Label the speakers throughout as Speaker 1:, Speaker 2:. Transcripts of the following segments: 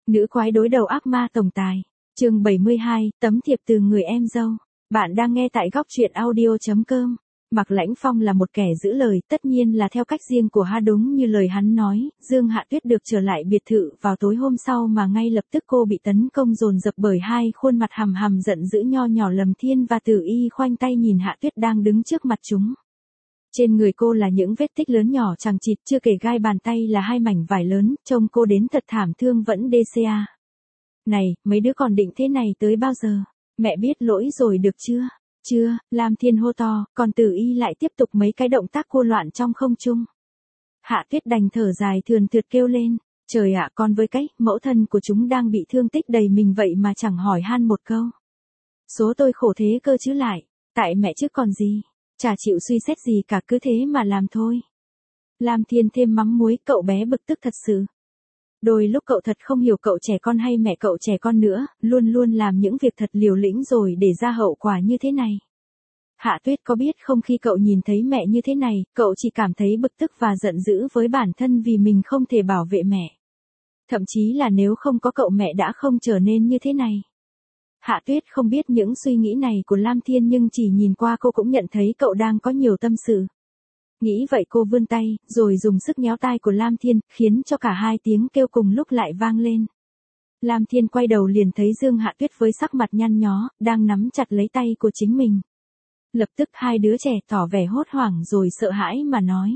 Speaker 1: Nữ quái đối đầu ác ma tổng tài. Chương 72, tấm thiệp từ người em dâu. Bạn đang nghe tại góc truyện audio.com. Mạc Lãnh Phong là một kẻ giữ lời, tất nhiên là theo cách riêng của hắn, đúng như lời hắn nói, Dương Hạ Tuyết được trở lại biệt thự vào tối hôm sau mà ngay lập tức cô bị tấn công dồn dập bởi hai khuôn mặt hầm hầm giận dữ nho nhỏ Lâm Thiên và Tử Y khoanh tay nhìn Hạ Tuyết đang đứng trước mặt chúng. Trên người cô là những vết tích lớn nhỏ chằng chịt, chưa kể gai bàn tay là hai mảnh vải lớn, trông cô đến thật thảm thương vẫn DCA. Này, mấy đứa còn định thế này tới bao giờ? Mẹ biết lỗi rồi được chưa? Chưa, Lam Thiên hô to, còn Tử Y lại tiếp tục mấy cái động tác cô loạn trong không trung. Hạ Tuyết đành thở dài thườn thượt kêu lên, trời ạ, con với cái, mẫu thân của chúng đang bị thương tích đầy mình vậy mà chẳng hỏi han một câu. Số tôi khổ thế cơ chứ lại, tại mẹ chứ còn gì, chả chịu suy xét gì cả, cứ thế mà làm thôi. Lam Thiên thêm mắm muối, cậu bé bực tức thật sự. Đôi lúc cậu thật không hiểu cậu trẻ con hay mẹ cậu trẻ con nữa, luôn luôn làm những việc thật liều lĩnh rồi để ra hậu quả như thế này. Hạ Tuyết có biết không, khi cậu nhìn thấy mẹ như thế này, cậu chỉ cảm thấy bực tức và giận dữ với bản thân vì mình không thể bảo vệ mẹ. Thậm chí là nếu không có cậu mẹ đã không trở nên như thế này. Hạ Tuyết không biết những suy nghĩ này của Lam Thiên, nhưng chỉ nhìn qua cô cũng nhận thấy cậu đang có nhiều tâm sự. Nghĩ vậy cô vươn tay, rồi dùng sức nhéo tai của Lam Thiên, khiến cho cả hai tiếng kêu cùng lúc lại vang lên. Lam Thiên quay đầu liền thấy Dương Hạ Tuyết với sắc mặt nhăn nhó, đang nắm chặt lấy tay của chính mình. Lập tức hai đứa trẻ tỏ vẻ hốt hoảng rồi sợ hãi mà nói.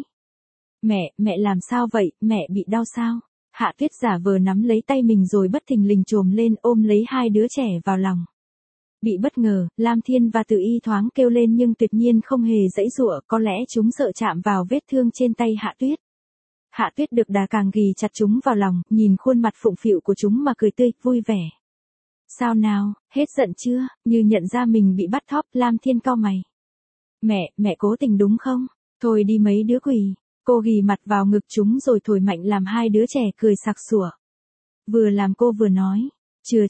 Speaker 1: Mẹ làm sao vậy, mẹ bị đau sao? Hạ Tuyết giả vờ nắm lấy tay mình rồi bất thình lình chồm lên ôm lấy hai đứa trẻ vào lòng. Bị bất ngờ, Lam Thiên và Tử Y thoáng kêu lên nhưng tuyệt nhiên không hề giãy giụa, có lẽ chúng sợ chạm vào vết thương trên tay Hạ Tuyết. Hạ Tuyết được đà càng ghì chặt chúng vào lòng, nhìn khuôn mặt phụng phịu của chúng mà cười tươi, vui vẻ. Sao nào, hết giận chưa? Như nhận ra mình bị bắt thóp, Lam Thiên cau mày. Mẹ cố tình đúng không? Thôi đi mấy đứa quỷ. Cô ghì mặt vào ngực chúng rồi thổi mạnh làm hai đứa trẻ cười sặc sủa. Vừa làm cô vừa nói. Chưa,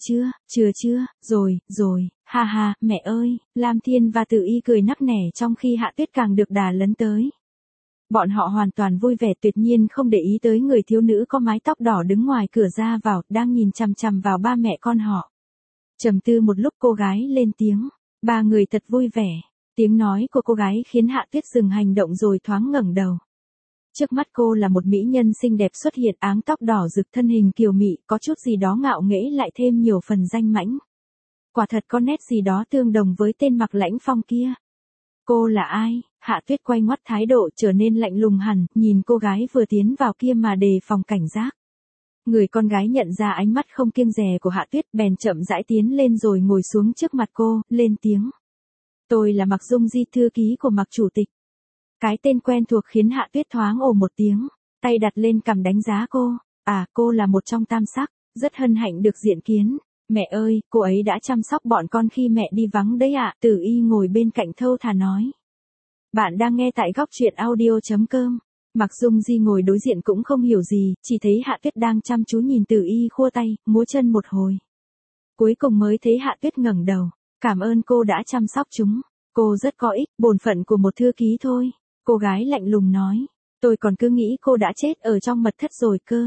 Speaker 1: rồi, ha ha, mẹ ơi, Lam Thiên và Tử Y cười nắc nẻ trong khi Hạ Tuyết càng được đà lấn tới. Bọn họ hoàn toàn vui vẻ, tuyệt nhiên không để ý tới người thiếu nữ có mái tóc đỏ đứng ngoài cửa ra vào, đang nhìn chằm chằm vào ba mẹ con họ. Trầm tư một lúc cô gái lên tiếng, ba người thật vui vẻ. Tiếng nói của cô gái khiến Hạ Tuyết dừng hành động rồi thoáng ngẩng đầu. Trước mắt cô là một mỹ nhân xinh đẹp xuất hiện, áng tóc đỏ rực, thân hình kiều mị, có chút gì đó ngạo nghễ lại thêm nhiều phần danh mãnh. Quả thật có nét gì đó tương đồng với tên Mạc Lãnh Phong kia. Cô là ai? Hạ Tuyết quay ngoắt thái độ trở nên lạnh lùng hẳn, nhìn cô gái vừa tiến vào kia mà đề phòng cảnh giác. Người con gái nhận ra ánh mắt không kiêng dè của Hạ Tuyết bèn chậm rãi tiến lên rồi ngồi xuống trước mặt cô, lên tiếng. Tôi là Mạc Dung Di, thư ký của Mạc Chủ tịch. Cái tên quen thuộc khiến Hạ Tuyết thoáng ồ một tiếng, tay đặt lên cằm đánh giá cô. À, cô là một trong tam sắc, rất hân hạnh được diện kiến. Mẹ ơi, cô ấy đã chăm sóc bọn con khi mẹ đi vắng đấy ạ. Tử Y ngồi bên cạnh thâu thả nói. Bạn đang nghe tại góc truyện audio.com. Mạc Dung Di ngồi đối diện cũng không hiểu gì, chỉ thấy Hạ Tuyết đang chăm chú nhìn Tử Y khua tay, múa chân một hồi. Cuối cùng mới thấy Hạ Tuyết ngẩng đầu. Cảm ơn cô đã chăm sóc chúng. Cô rất có ích, bổn phận của một thư ký thôi. Cô gái lạnh lùng nói. Tôi còn cứ nghĩ cô đã chết ở trong mật thất rồi cơ.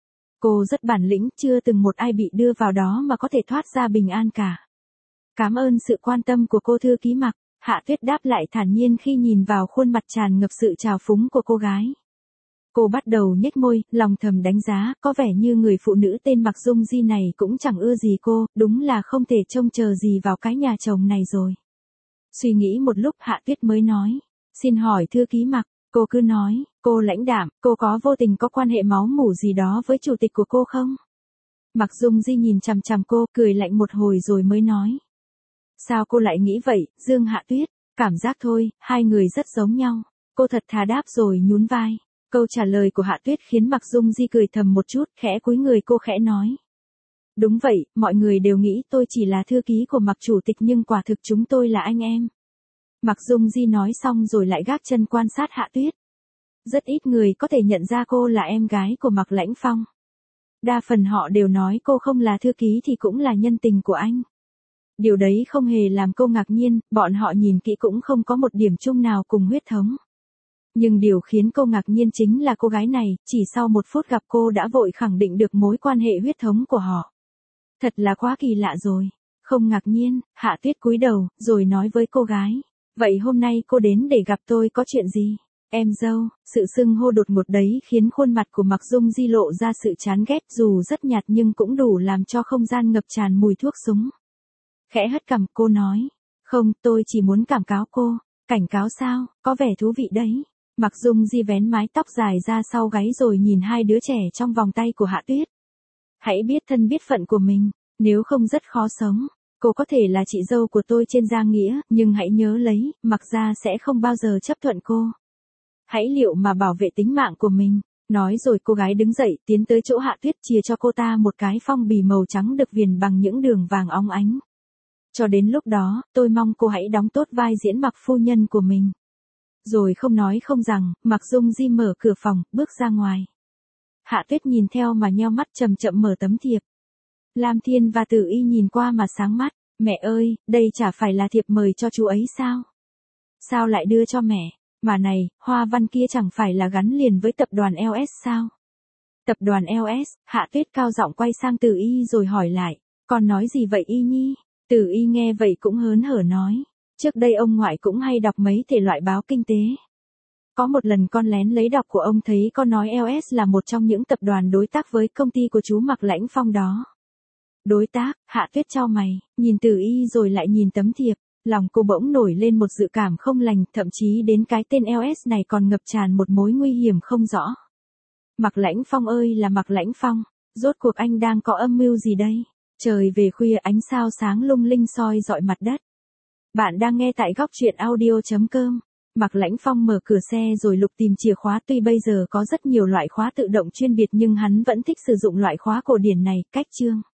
Speaker 1: Cô rất bản lĩnh, chưa từng một ai bị đưa vào đó mà có thể thoát ra bình an cả. Cảm ơn sự quan tâm của cô thư ký Mạc. Hạ Tuyết đáp lại thản nhiên khi nhìn vào khuôn mặt tràn ngập sự trào phúng của cô gái. Cô bắt đầu nhếch môi, lòng thầm đánh giá, có vẻ như người phụ nữ tên Mạc Dung Di này cũng chẳng ưa gì cô, đúng là không thể trông chờ gì vào cái nhà chồng này rồi. Suy nghĩ một lúc Hạ Tuyết mới nói, xin hỏi thư ký Mạc, cô cứ nói, cô lãnh đạm, cô có vô tình có quan hệ máu mủ gì đó với chủ tịch của cô không? Mạc Dung Di nhìn chằm chằm cô, cười lạnh một hồi rồi mới nói. Sao cô lại nghĩ vậy, Dương Hạ Tuyết? Cảm giác thôi, hai người rất giống nhau. Cô thật thà đáp rồi nhún vai. Câu trả lời của Hạ Tuyết khiến Mạc Dung Di cười thầm một chút, khẽ cúi người cô khẽ nói. Đúng vậy, mọi người đều nghĩ tôi chỉ là thư ký của Mạc Chủ tịch nhưng quả thực chúng tôi là anh em. Mạc Dung Di nói xong rồi lại gác chân quan sát Hạ Tuyết. Rất ít người có thể nhận ra cô là em gái của Mạc Lãnh Phong. Đa phần họ đều nói cô không là thư ký thì cũng là nhân tình của anh. Điều đấy không hề làm cô ngạc nhiên, bọn họ nhìn kỹ cũng không có một điểm chung nào cùng huyết thống. Nhưng điều khiến cô ngạc nhiên chính là cô gái này, chỉ sau 1 phút gặp cô đã vội khẳng định được mối quan hệ huyết thống của họ. Thật là quá kỳ lạ rồi. Không ngạc nhiên, Hạ Tuyết cúi đầu, rồi nói với cô gái. Vậy hôm nay cô đến để gặp tôi có chuyện gì? Em dâu, sự xưng hô đột ngột đấy khiến khuôn mặt của Mạc Dung Di lộ ra sự chán ghét dù rất nhạt nhưng cũng đủ làm cho không gian ngập tràn mùi thuốc súng. Khẽ hất cằm cô nói. Không, tôi chỉ muốn cảnh cáo cô. Cảnh cáo sao, có vẻ thú vị đấy. Mạc Dung Di vén mái tóc dài ra sau gáy rồi nhìn 2 đứa trẻ trong vòng tay của Hạ Tuyết. Hãy biết thân biết phận của mình, nếu không rất khó sống. Cô có thể là chị dâu của tôi trên gia nghĩa, nhưng hãy nhớ lấy, Mạc gia sẽ không bao giờ chấp thuận cô. Hãy liệu mà bảo vệ tính mạng của mình. Nói rồi cô gái đứng dậy, tiến tới chỗ Hạ Tuyết chìa cho cô ta một cái phong bì màu trắng được viền bằng những đường vàng óng ánh. Cho đến lúc đó, tôi mong cô hãy đóng tốt vai diễn Mạc phu nhân của mình. Rồi không nói không rằng, Mạc Dung Di mở cửa phòng, bước ra ngoài. Hạ Tuyết nhìn theo mà nheo mắt chậm chậm mở tấm thiệp. Lam Thiên và Tử Y nhìn qua mà sáng mắt. Mẹ ơi, đây chả phải là thiệp mời cho chú ấy sao? Sao lại đưa cho mẹ? Mà này, hoa văn kia chẳng phải là gắn liền với tập đoàn LS sao? Tập đoàn LS, Hạ Tuyết cao giọng quay sang Tử Y rồi hỏi lại. Con nói gì vậy Y Nhi? Tử Y nghe vậy cũng hớn hở nói. Trước đây ông ngoại cũng hay đọc mấy thể loại báo kinh tế. Có một lần con lén lấy đọc của ông thấy con nói LS là một trong những tập đoàn đối tác với công ty của chú Mạc Lãnh Phong đó. Đối tác, Hạ Tuyết chau mày, nhìn Tử Y rồi lại nhìn tấm thiệp, lòng cô bỗng nổi lên một dự cảm không lành, thậm chí đến cái tên LS này còn ngập tràn một mối nguy hiểm không rõ. Mạc Lãnh Phong ơi là Mạc Lãnh Phong, rốt cuộc anh đang có âm mưu gì đây? Trời về khuya ánh sao sáng lung linh soi dọi mặt đất. Bạn đang nghe tại góc truyện audio.com. Mạc Lãnh Phong mở cửa xe rồi lục tìm chìa khóa, tuy bây giờ có rất nhiều loại khóa tự động chuyên biệt nhưng hắn vẫn thích sử dụng loại khóa cổ điển này, cách chương.